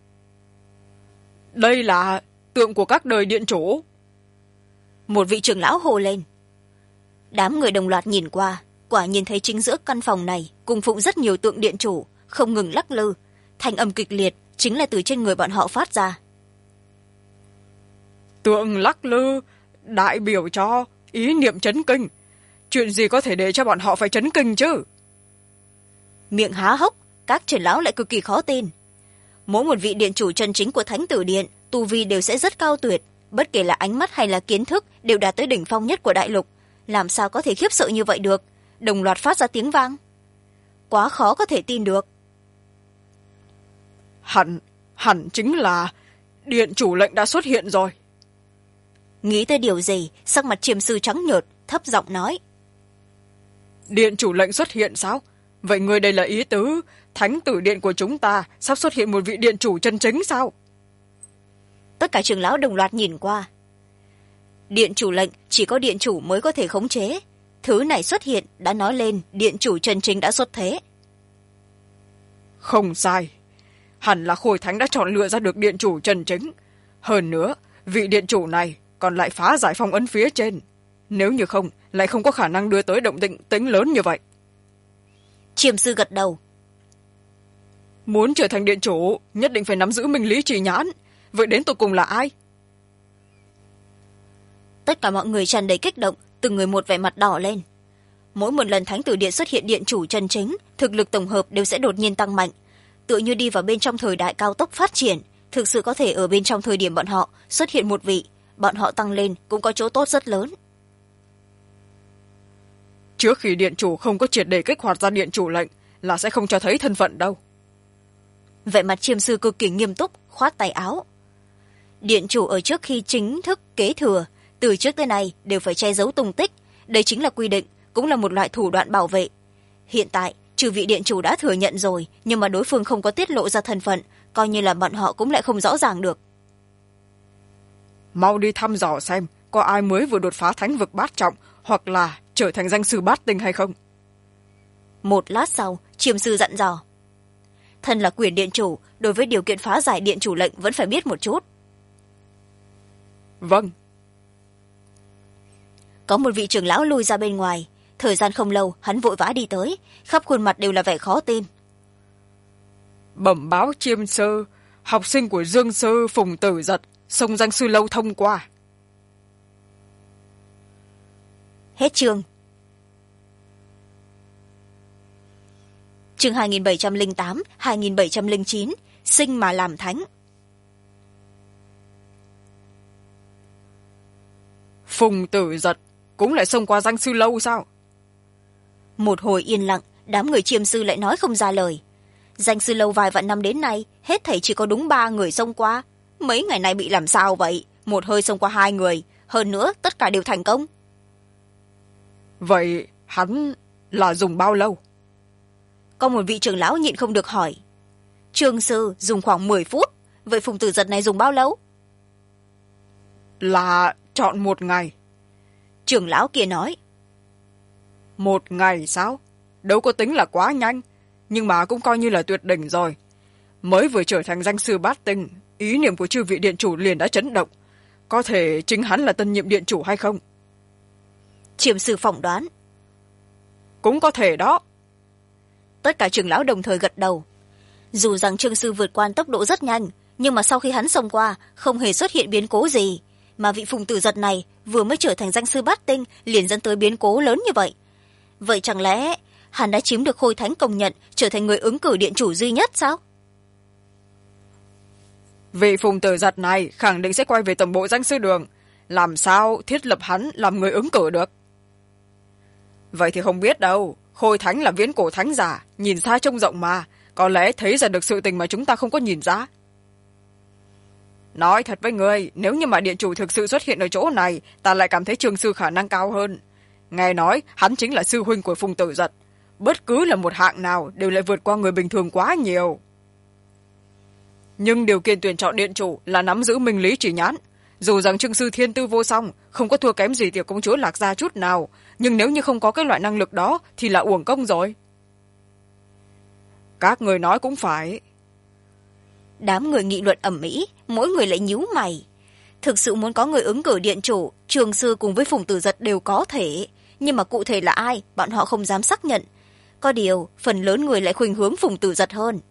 Đây là tượng của các đời điện chủ. Một vị trưởng lão hồ lên. Đám người đồng loạt nhìn qua, quả nhìn thấy chính giữa căn phòng này cung phụng rất nhiều tượng điện chủ, không ngừng lắc lư, thanh âm kịch liệt chính là từ trên người bọn họ phát ra. Tượng lắc lư đại biểu cho ý niệm chấn kinh, chuyện gì có thể để cho bọn họ phải chấn kinh chứ? Miệng há hốc, các trưởng lão lại cực kỳ khó tin. Mỗi một vị điện chủ chân chính của thánh tử điện, tu vi đều sẽ rất cao tuyệt, bất kể là ánh mắt hay là kiến thức đều đạt tới đỉnh phong nhất của đại lục, làm sao có thể khiếp sợ như vậy được, đồng loạt phát ra tiếng vang. Quá khó có thể tin được. Hẳn chính là điện chủ lệnh đã xuất hiện rồi. Nghĩ tới điều gì, sắc mặt chiêm sư trắng nhợt, thấp giọng nói. Điện chủ lệnh xuất hiện sao? Vậy người đây là ý tứ thánh tử điện của chúng ta sắp xuất hiện một vị điện chủ chân chính sao? Tất cả trưởng lão đồng loạt nhìn qua. Điện chủ lệnh chỉ có điện chủ mới có thể khống chế. Thứ này xuất hiện đã nói lên điện chủ chân chính đã xuất thế. Không sai. Hẳn là Khôi Thánh đã chọn lựa ra được điện chủ chân chính. Hơn nữa, vị điện chủ này còn lại phá giải phong ấn phía trên. Nếu như không, lại không có khả năng đưa tới động tĩnh lớn như vậy. Chiêm sư gật đầu. Muốn trở thành điện chủ, nhất định phải nắm giữ minh lý trì nhãn. Vậy đến tột cùng là ai? Tất cả mọi người tràn đầy kích động, từng người một vẻ mặt đỏ lên. Mỗi một lần thánh tử điện xuất hiện điện chủ chân chính, thực lực tổng hợp đều sẽ đột nhiên tăng mạnh, tựa như đi vào bên trong thời đại cao tốc phát triển. Thực sự có thể ở bên trong thời điểm bọn họ xuất hiện một vị, bọn họ tăng lên cũng có chỗ tốt rất lớn. Trước khi điện chủ không có triệt để kích hoạt ra điện chủ lệnh là sẽ không cho thấy thân phận đâu. Vậy mặt Chiêm sư cực kỳ nghiêm túc, khoát tay áo. Điện chủ ở trước khi chính thức kế thừa, từ trước tới nay đều phải che giấu tung tích. Đây chính là quy định, cũng là một loại thủ đoạn bảo vệ. Hiện tại trừ vị điện chủ đã thừa nhận rồi, nhưng mà đối phương không có tiết lộ ra thân phận, coi như là bọn họ cũng lại không rõ ràng được. Mau đi thăm dò xem có ai mới vừa đột phá thánh vực bát trọng hoặc là trở thành danh sư bát tinh hay không. Một lát sau, Chiêm sư dặn dò. Thân là quyền điện chủ, đối với điều kiện phá giải điện chủ lệnh vẫn phải biết một chút. Vâng. Có một vị trưởng lão lui ra bên ngoài. Thời gian không lâu, hắn vội vã đi tới, khắp khuôn mặt đều là vẻ khó tin. Bẩm báo Chiêm sư, học sinh của Dương sư Phùng Tử Giật xông danh sư lâu thông qua. Hết chương. Chương 2708, 2709, sinh mà làm thánh. Phùng Tử Giật cũng lại xông qua danh sư lâu sao? Một hồi yên lặng, đám người Chiêm sư lại nói không ra lời. Danh sư lâu vài vạn năm đến nay, hết thảy chỉ có đúng 3 người xông qua. Mấy ngày nay bị làm sao vậy? Một hơi xông qua 2 người, hơn nữa tất cả đều thành công. Vậy hắn là dùng bao lâu? Có một vị trưởng lão nhịn không được hỏi. Trương sư dùng khoảng 10 phút, vậy Phùng Tử Giật này dùng bao lâu? Là chọn 1 ngày. Trưởng lão kia nói. 1 ngày sao? Đâu có tính là quá nhanh, nhưng mà cũng coi như là tuyệt đỉnh rồi. Mới vừa trở thành danh sư bát tinh, ý niệm của chư vị điện chủ liền đã chấn động. Có thể chính hắn là tân nhiệm điện chủ hay không? Chiêm sư phỏng đoán. Cũng có thể đó. Tất cả trưởng lão đồng thời gật đầu. Dù rằng Trương sư vượt qua tốc độ rất nhanh, nhưng mà sau khi hắn xông qua không hề xuất hiện biến cố gì, mà vị Phùng Tử Giật này vừa mới trở thành danh sư bát tinh liền dẫn tới biến cố lớn như vậy. Vậy chẳng lẽ hắn đã chiếm được Khôi Thánh công nhận, trở thành người ứng cử điện chủ duy nhất sao? Vị Phùng Tử Giật này khẳng định sẽ quay về tổng bộ danh sư đường, làm sao thiết lập hắn làm người ứng cử được? Vậy thì không biết đâu. Khôi Thánh là viễn cổ thánh giả, nhìn xa trông rộng mà, có lẽ thấy ra được sự tình mà chúng ta không có nhìn ra. Nói thật với người, nếu như mà điện chủ thực sự xuất hiện ở chỗ này, ta lại cảm thấy Trương sư khả năng cao hơn. Nghe nói hắn chính là sư huynh của Phùng Tử Giật, bất cứ là một hạng nào đều lại vượt qua người bình thường quá nhiều. Nhưng điều kiện tuyển chọn điện chủ là nắm giữ minh lý chỉ nhãn. Dù rằng Trương sư thiên tư vô song, không có thua kém gì tiểu công chúa Lạc Gia chút nào, nhưng nếu như không có cái loại năng lực đó thì là uổng công rồi. Các người nói cũng phải. Đám người nghị luận ầm ĩ, mỗi người lại nhíu mày. Thực sự muốn có người ứng cử điện chủ, Trương sư cùng với Phùng Tử Giật đều có thể, nhưng mà cụ thể là ai, bọn họ không dám xác nhận. Có điều, phần lớn người lại khuynh hướng Phùng Tử Giật hơn.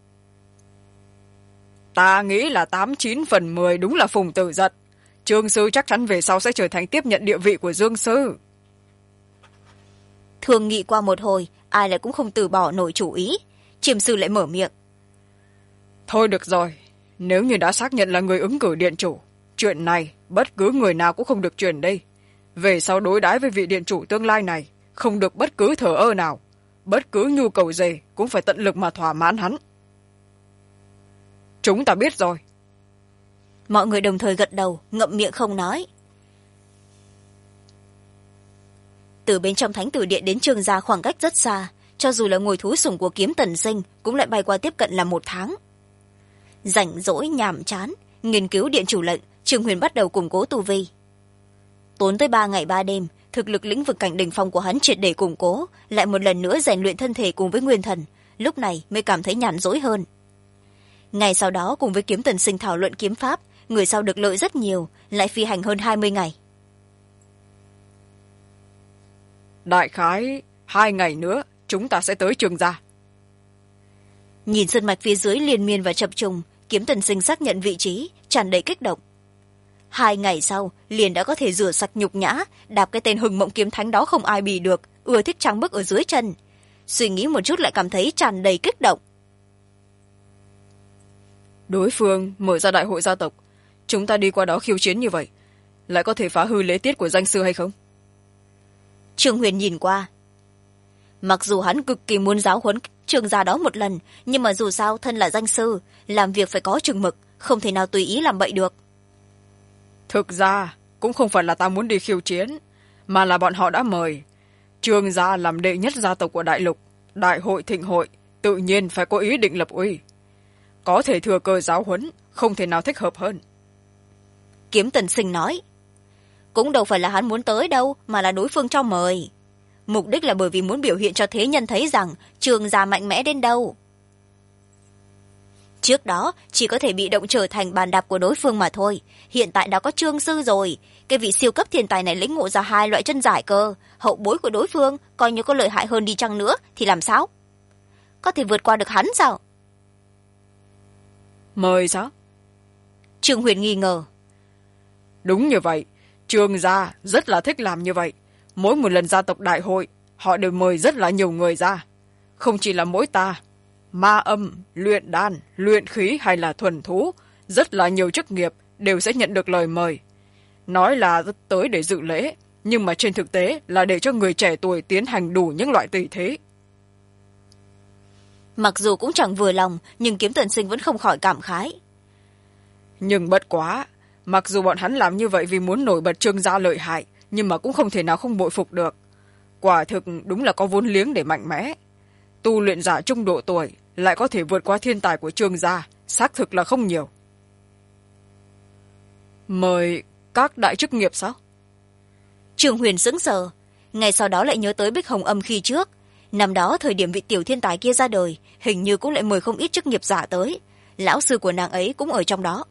Ta nghĩ là 89/10 đúng là Phùng Tử Giật. Trương sư chắc chắn về sau sẽ trở thành tiếp nhận địa vị của Dương sư. Thường nghị qua một hồi, ai lại cũng không từ bỏ nổi chủ ý. Chiêm sư lại mở miệng. Thôi được rồi, nếu như đã xác nhận là người ứng cử điện chủ, chuyện này bất cứ người nào cũng không được truyền đi. Về sau đối đãi với vị điện chủ tương lai này, không được bất cứ thờ ơ nào. Bất cứ nhu cầu gì cũng phải tận lực mà thỏa mãn hắn. Chúng ta biết rồi. Mọi người đồng thời gật đầu, ngậm miệng không nói. Từ bên trong thánh tử điện đến Trương gia khoảng cách rất xa, cho dù là ngồi thú sủng của Kiếm Tần Sinh cũng lại bay qua tiếp cận là 1 tháng. Rảnh rỗi nhàm chán, nghiên cứu điện chủ lệnh, Trương Huyền bắt đầu củng cố tu vi. Tốn tới 3 ngày 3 đêm, thực lực lĩnh vực cảnh đỉnh phong của hắn triệt để củng cố, lại một lần nữa rèn luyện thân thể cùng với nguyên thần, lúc này mới cảm thấy nhàn rỗi hơn. Ngày sau đó cùng với Kiếm Tần Sinh thảo luận kiếm pháp, người sau được lợi rất nhiều, lại phi hành hơn 20 ngày. Đại khái 2 ngày nữa chúng ta sẽ tới Trương gia. Nhìn sơn mạch phía dưới liên miên và chập trùng, Kiếm Tần Sinh xác nhận vị trí, tràn đầy kích động. 2 ngày sau liền đã có thể rửa sạch nhục nhã, đạp cái tên Hừng Mộng Kiếm Thánh đó không ai bì được, ưa thích trang bức ở dưới chân. Suy nghĩ một chút lại cảm thấy tràn đầy kích động. Đối phương mở ra đại hội gia tộc, chúng ta đi qua đó khiêu chiến như vậy, lại có thể phá hư lễ tiết của danh sư hay không? Trương Huyền nhìn qua. Mặc dù hắn cực kỳ muốn giáo huấn Trương gia đó một lần, nhưng mà dù sao thân là danh sư, làm việc phải có chừng mực, không thể nào tùy ý làm bậy được. Thực ra cũng không phải là ta muốn đi khiêu chiến, mà là bọn họ đã mời. Trương gia làm đệ nhất gia tộc của đại lục, đại hội thịnh hội, tự nhiên phải có ý định lập uy. Có thể thừa cơ giáo huấn, không thể nào thích hợp hơn. Kiếm Tần Sinh nói. Cũng đâu phải là hắn muốn tới đâu, mà là đối phương cho mời. Mục đích là bởi vì muốn biểu hiện cho thế nhân thấy rằng Trương gia mạnh mẽ đến đâu. Trước đó chỉ có thể bị động trở thành bàn đạp của đối phương mà thôi. Hiện tại đã có Trương sư rồi. Cái vị siêu cấp thiên tài này lĩnh ngộ ra 2 loại chân giải cơ. Hậu bối của đối phương coi như có lợi hại hơn đi chăng nữa thì làm sao? Có thể vượt qua được hắn sao? Mời sao? Trương Huyền nghi ngờ. Đúng như vậy, Trương gia rất là thích làm như vậy. Mỗi một lần gia tộc đại hội, họ đều mời rất là nhiều người ra. Không chỉ là mỗi ta, ma âm, luyện đan, luyện khí hay là thuần thú, rất là nhiều chức nghiệp đều sẽ nhận được lời mời. Nói là tới để dự lễ, nhưng mà trên thực tế là để cho người trẻ tuổi tiến hành đủ những loại tỷ thí. Mặc dù cũng chẳng vừa lòng, nhưng Kiếm Tần Sinh vẫn không khỏi cảm khái. Nhưng bất quá, mặc dù bọn hắn làm như vậy vì muốn nổi bật Trương gia lợi hại, nhưng mà cũng không thể nào không bội phục được. Quả thực đúng là có vốn liếng để mạnh mẽ. Tu luyện giả trung độ tuổi lại có thể vượt qua thiên tài của Trương gia, xác thực là không nhiều. Mời các đại chức nghiệp sao? Trương Huyền sững sờ, ngay sau đó lại nhớ tới Bích Hồng Âm khi trước. Năm đó thời điểm vị tiểu thiên tài kia ra đời, hình như cũng lại mời không ít chức nghiệp giả tới. Lão sư của nàng ấy cũng ở trong đó.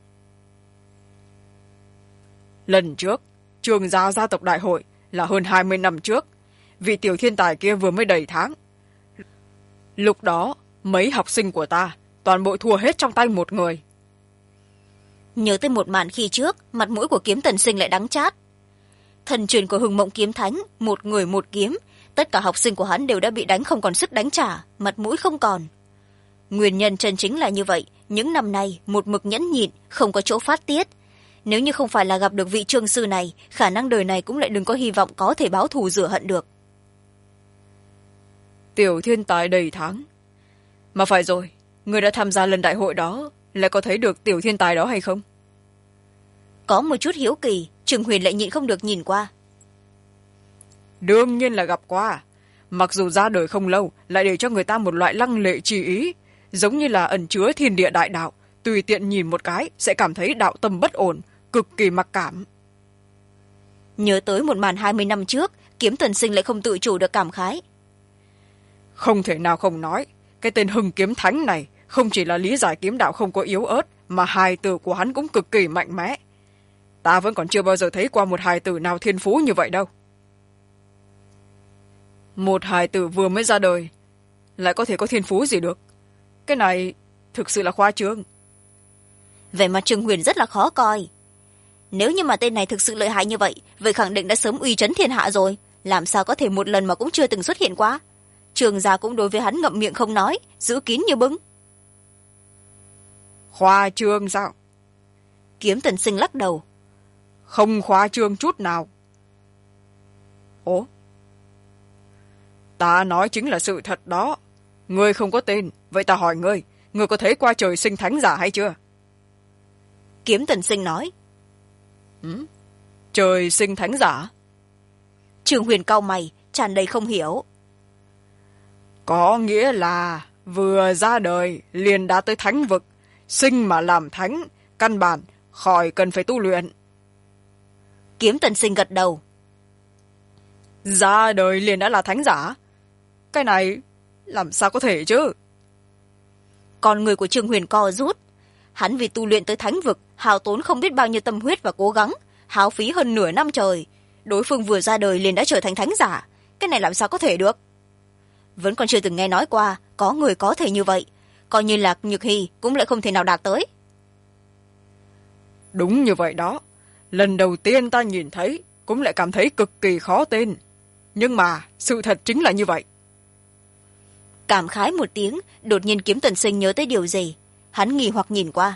Lần trước, Trương gia gia tộc đại hội là hơn 20 năm trước. Vị tiểu thiên tài kia vừa mới đầy tháng. Lúc đó, mấy học sinh của ta toàn bộ thua hết trong tay một người. Nhớ tới một màn khi trước, mặt mũi của Kiếm Tần Sinh lại đắng chát. Thần truyền của Hừng Mộng Kiếm Thánh, một người một kiếm, tất cả học sinh của hắn đều đã bị đánh không còn sức đánh trả, mặt mũi không còn. Nguyên nhân chân chính là như vậy, những năm nay một mực nhẫn nhịn, không có chỗ phát tiết. Nếu như không phải là gặp được vị Trương sư này, khả năng đời này cũng lại đừng có hy vọng có thể báo thù rửa hận được. Tiểu thiên tài đầy tháng. Mà phải rồi, người đã tham gia lần đại hội đó, lại có thấy được tiểu thiên tài đó hay không? Có một chút hiếu kỳ, Trương Huyền lại nhịn không được nhìn qua. Đương nhiên là gặp qua. Mặc dù ra đời không lâu, lại để cho người ta một loại lăng lệ trì ý, giống như là ẩn chứa thiên địa đại đạo, tùy tiện nhìn một cái sẽ cảm thấy đạo tâm bất ổn, cực kỳ mặc cảm. Nhớ tới một màn 20 năm trước, Kiếm Tần Sinh lại không tự chủ được cảm khái. Không thể nào không nói, cái tên Hừng Kiếm Thánh này không chỉ là lý giải kiếm đạo không có yếu ớt, mà hài tử của hắn cũng cực kỳ mạnh mẽ. Ta vẫn còn chưa bao giờ thấy qua một hài tử nào thiên phú như vậy đâu. Một hài tử vừa mới ra đời, lại có thể có thiên phú gì được? Cái này thực sự là khoa trương. Vẻ mặt Trương Huyền rất là khó coi. Nếu như mà tên này thực sự lợi hại như vậy, vậy khẳng định đã sớm uy chấn thiên hạ rồi. Làm sao có thể một lần mà cũng chưa từng xuất hiện qua? Trương gia cũng đối với hắn ngậm miệng không nói, giữ kín như bưng. Khoa trương sao? Kiếm Tần Sinh lắc đầu. Không khoa trương chút nào. Ủa? Ta nói chính là sự thật đó. Ngươi không có tên, vậy ta hỏi ngươi, ngươi có thấy qua trời sinh thánh giả hay chưa? Kiếm Tần Sinh nói. Trời sinh thánh giả? Trương Huyền cau mày, tràn đầy không hiểu. Có nghĩa là vừa ra đời liền đã tới thánh vực, sinh mà làm thánh, căn bản khỏi cần phải tu luyện. Kiếm Tần Sinh gật đầu. Ra đời liền đã là thánh giả? Cái này làm sao có thể chứ? Con người của Trương Huyền co rút. hắn vì tu luyện tới thánh vực hao tốn không biết bao nhiêu tâm huyết và cố gắng, hao phí hơn nửa năm trời. Đối phương vừa ra đời liền đã trở thành thánh giả, cái này làm sao có thể được? Vẫn còn chưa từng nghe nói qua có người có thể như vậy, coi như là Nhược Hy cũng lại không thể nào đạt tới. Đúng như vậy đó, lần đầu tiên ta nhìn thấy cũng lại cảm thấy cực kỳ khó tin, nhưng mà sự thật chính là như vậy. Cảm khái một tiếng, đột nhiên Kiếm Tần Sinh nhớ tới điều gì, hắn nghi hoặc nhìn qua.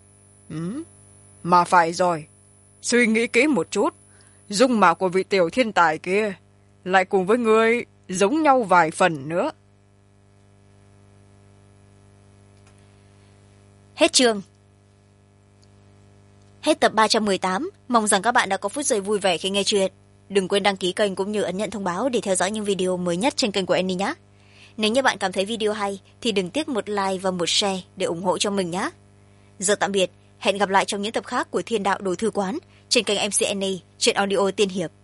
Mà phải rồi, suy nghĩ kỹ một chút, dung mạo của vị tiểu thiên tài kia lại cùng với ngươi giống nhau vài phần nữa. Hết chương. Hết tập 318. Mong rằng các bạn đã có phút giây vui vẻ khi nghe chuyện. Đừng quên đăng ký kênh cũng như ấn nhận thông báo để theo dõi những video mới nhất trên kênh của Annie nhé. Nếu như bạn cảm thấy video hay thì đừng tiếc một like và một share để ủng hộ cho mình nhé. Giờ tạm biệt, hẹn gặp lại trong những tập khác của Thiên Đạo Đồ Thư Quán trên kênh MC Annie trên audio Tiên Hiệp.